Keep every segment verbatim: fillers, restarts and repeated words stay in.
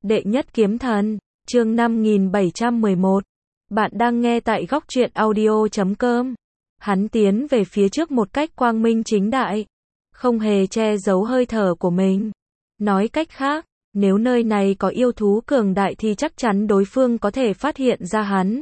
Đệ nhất kiếm thần, chương năm nghìn bảy trăm mười một. Bạn đang nghe tại góc truyện audio chấm com. Hắn tiến về phía trước một cách quang minh chính đại, không hề che giấu hơi thở của mình. Nói cách khác, nếu nơi này có yêu thú cường đại thì chắc chắn đối phương có thể phát hiện ra hắn.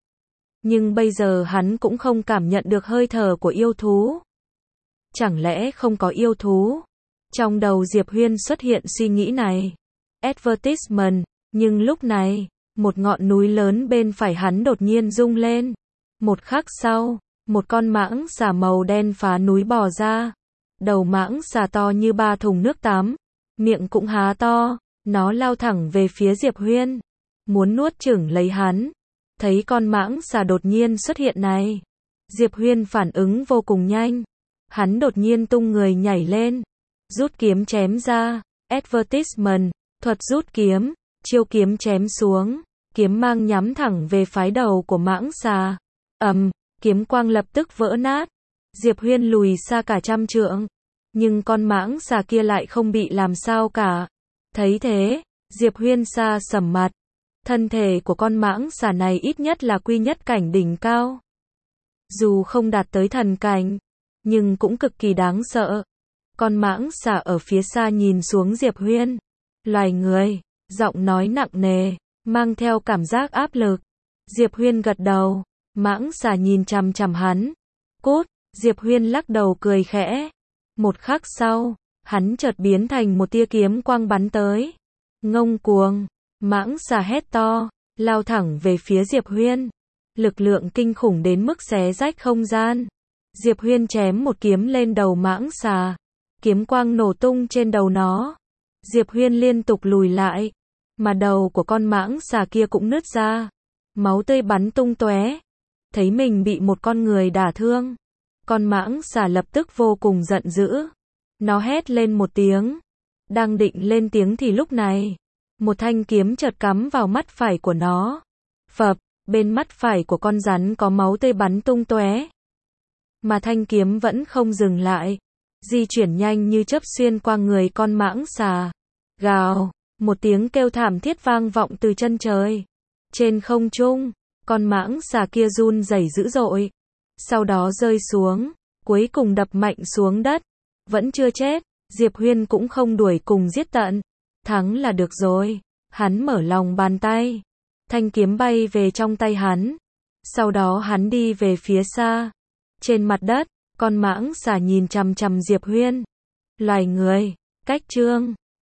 Nhưng bây giờ hắn cũng không cảm nhận được hơi thở của yêu thú. Chẳng lẽ không có yêu thú? Trong đầu Diệp Huyên xuất hiện suy nghĩ này. Advertisement, nhưng lúc này, một ngọn núi lớn bên phải hắn đột nhiên rung lên. Một khắc sau, một con mãng xà màu đen phá núi bò ra. Đầu mãng xà to như ba thùng nước tắm, miệng cũng há to, nó lao thẳng về phía Diệp Huyên, muốn nuốt chửng lấy hắn. Thấy con mãng xà đột nhiên xuất hiện này, Diệp Huyên phản ứng vô cùng nhanh. Hắn đột nhiên tung người nhảy lên, rút kiếm chém ra. Advertisement, thuật rút kiếm, chiêu kiếm chém xuống, kiếm mang nhắm thẳng về phái đầu của mãng xà. Ầm, kiếm quang lập tức vỡ nát. Diệp Huyên lùi xa cả trăm trượng, nhưng con mãng xà kia lại không bị làm sao cả. Thấy thế, Diệp Huyên xa sầm mặt. Thân thể của con mãng xà này ít nhất là quy nhất cảnh đỉnh cao. Dù không đạt tới thần cảnh, nhưng cũng cực kỳ đáng sợ. Con mãng xà ở phía xa nhìn xuống Diệp Huyên. Loài người, giọng nói nặng nề, mang theo cảm giác áp lực. Diệp Huyên gật đầu, mãng xà nhìn chằm chằm hắn. Cút, Diệp Huyên lắc đầu cười khẽ. Một khắc sau, hắn chợt biến thành một tia kiếm quang bắn tới. Ngông cuồng, mãng xà hét to, lao thẳng về phía Diệp Huyên. Lực lượng kinh khủng đến mức xé rách không gian. Diệp Huyên chém một kiếm lên đầu mãng xà. Kiếm quang nổ tung trên đầu nó. Diệp Huyên liên tục lùi lại, mà đầu của con mãng xà kia cũng nứt ra. Máu tươi bắn tung tóe. Thấy mình bị một con người đả thương, con mãng xà lập tức vô cùng giận dữ. Nó hét lên một tiếng. Đang định lên tiếng thì lúc này, một thanh kiếm chợt cắm vào mắt phải của nó. Phập, bên mắt phải của con rắn có máu tươi bắn tung tóe. Mà thanh kiếm vẫn không dừng lại, di chuyển nhanh như chớp xuyên qua người con mãng xà. Gào, một tiếng kêu thảm thiết vang vọng từ chân trời. Trên không trung, con mãng xà kia run rẩy dữ dội, sau đó rơi xuống, cuối cùng đập mạnh xuống đất. Vẫn chưa chết, Diệp Huyên cũng không đuổi cùng giết tận. Thắng là được rồi. Hắn mở lòng bàn tay, thanh kiếm bay về trong tay hắn. Sau đó hắn đi về phía xa. Trên mặt đất, con mãng xà nhìn chằm chằm Diệp Huyên. Loài người, cách chương